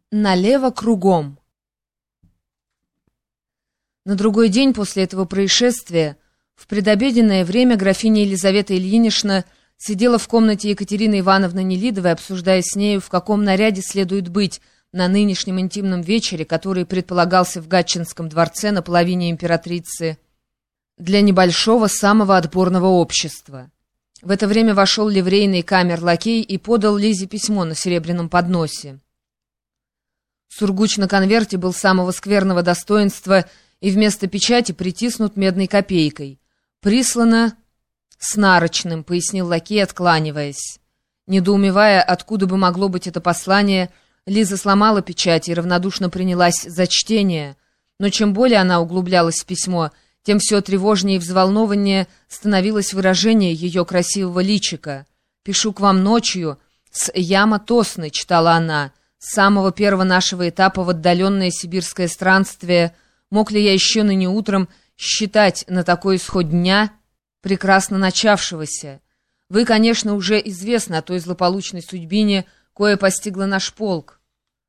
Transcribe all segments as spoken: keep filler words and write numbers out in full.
Налево кругом. На другой день после этого происшествия, в предобеденное время, графиня Елизавета Ильинична сидела в комнате Екатерины Ивановны Нелидовой, обсуждая с нею, в каком наряде следует быть на нынешнем интимном вечере, который предполагался в Гатчинском дворце на половине императрицы для небольшого самого отборного общества. В это время вошел ливрейный камер-лакей и подал Лизе письмо на серебряном подносе. Сургуч на конверте был самого скверного достоинства и вместо печати притиснут медной копейкой. «Прислано с нарочным», — пояснил лакей, откланиваясь. Недоумевая, откуда бы могло быть это послание, Лиза сломала печать и равнодушно принялась за чтение. Но чем более она углублялась в письмо, тем все тревожнее и взволнованнее становилось выражение ее красивого личика. «Пишу к вам ночью, с Яма Тосны», — читала она, — «с самого первого нашего этапа в отдаленное сибирское странствие. Мог ли я еще ныне утром считать на такой исход дня, прекрасно начавшегося? Вы, конечно, уже известны о той злополучной судьбине, кое постигла наш полк,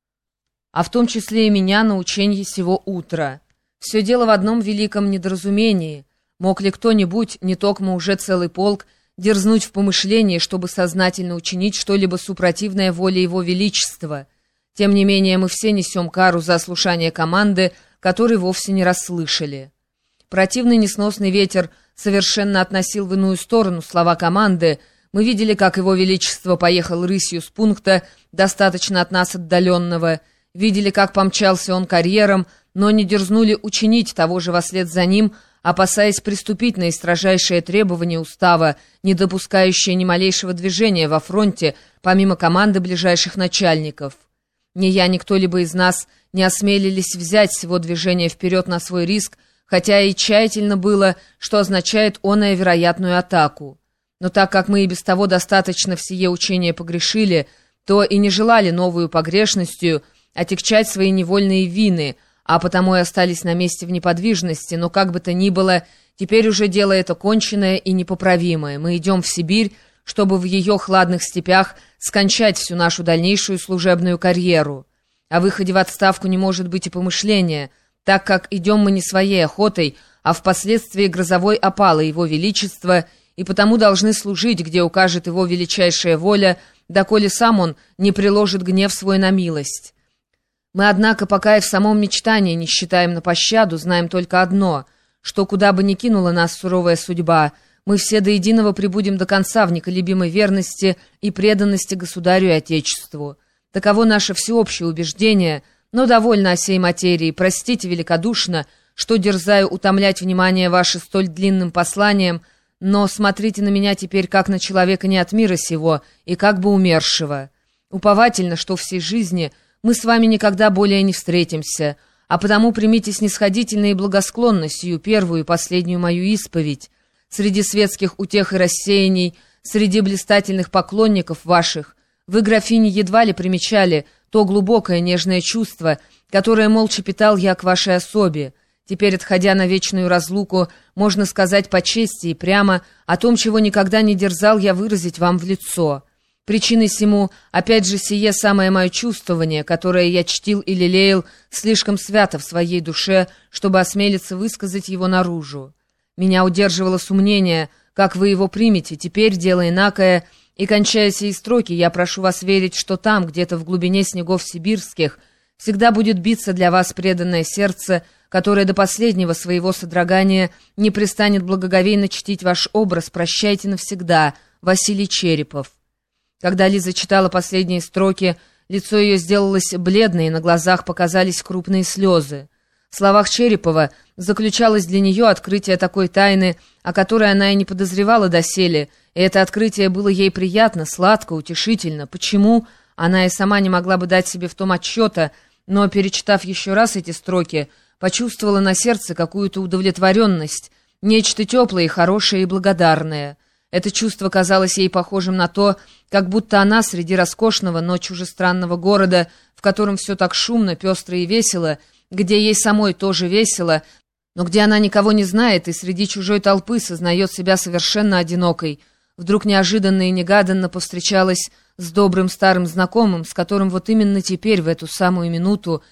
а в том числе и меня на ученье сего утра. Все дело в одном великом недоразумении. Мог ли кто-нибудь, не токмо уже целый полк, дерзнуть в помышлении, чтобы сознательно учинить что-либо супротивное воле его величества? Тем не менее, мы все несем кару за ослушание команды, которой вовсе не расслышали». Противный несносный ветер совершенно относил в иную сторону слова команды. Мы видели, как его величество поехал рысью с пункта, достаточно от нас отдаленного. Видели, как помчался он карьером, но не дерзнули учинить того же вослед за ним, опасаясь приступить на строжайшее требование устава, не допускающее ни малейшего движения во фронте, помимо команды ближайших начальников. Ни я, ни кто-либо из нас не осмелились взять всего движения вперед на свой риск, хотя и тщательно было, что означает оное вероятную атаку. Но так как мы и без того достаточно в сие учение погрешили, то и не желали новую погрешностью отягчать свои невольные вины, а потому и остались на месте в неподвижности, но как бы то ни было, теперь уже дело это конченное и непоправимое. Мы идем в Сибирь, чтобы в ее хладных степях скончать всю нашу дальнейшую служебную карьеру. О выходе в отставку не может быть и помышления, так как идем мы не своей охотой, а впоследствии грозовой опалы его величества, и потому должны служить, где укажет его величайшая воля, доколе сам он не приложит гнев свой на милость. Мы, однако, пока и в самом мечтании не считаем на пощаду, знаем только одно, что куда бы ни кинула нас суровая судьба, мы все до единого пребудем до конца в неколебимой верности и преданности государю и отечеству. Таково наше всеобщее убеждение, но довольно о сей материи. Простите великодушно, что дерзаю утомлять внимание ваше столь длинным посланием, но смотрите на меня теперь как на человека не от мира сего и как бы умершего. Уповательно, что всей жизни мы с вами никогда более не встретимся, а потому примите снисходительно и благосклонно сию первую и последнюю мою исповедь. Среди светских утех и рассеяний, среди блистательных поклонников ваших, вы, графиня, едва ли примечали то глубокое нежное чувство, которое молча питал я к вашей особе. Теперь, отходя на вечную разлуку, можно сказать по чести и прямо о том, чего никогда не дерзал я выразить вам в лицо. Причиной сему, опять же, сие самое мое чувствование, которое я чтил и лелеял слишком свято в своей душе, чтобы осмелиться высказать его наружу. Меня удерживало сомнение, как вы его примете, теперь дело инакое, и, кончая сии строки, я прошу вас верить, что там, где-то в глубине снегов сибирских, всегда будет биться для вас преданное сердце, которое до последнего своего содрогания не пристанет благоговейно чтить ваш образ. Прощайте навсегда, Василий Черепов». Когда Лиза читала последние строки, лицо ее сделалось бледное, и на глазах показались крупные слезы. В словах Черепова заключалось для нее открытие такой тайны, о которой она и не подозревала доселе, и это открытие было ей приятно, сладко, утешительно. Почему? Она и сама не могла бы дать себе в том отчета, но, перечитав еще раз эти строки, почувствовала на сердце какую-то удовлетворенность, нечто теплое и хорошее и благодарное. Это чувство казалось ей похожим на то, как будто она среди роскошного, но чужестранного города, в котором все так шумно, пестро и весело, где ей самой тоже весело, но где она никого не знает и среди чужой толпы сознает себя совершенно одинокой, вдруг неожиданно и негаданно повстречалась с добрым старым знакомым, с которым вот именно теперь, в эту самую минуту,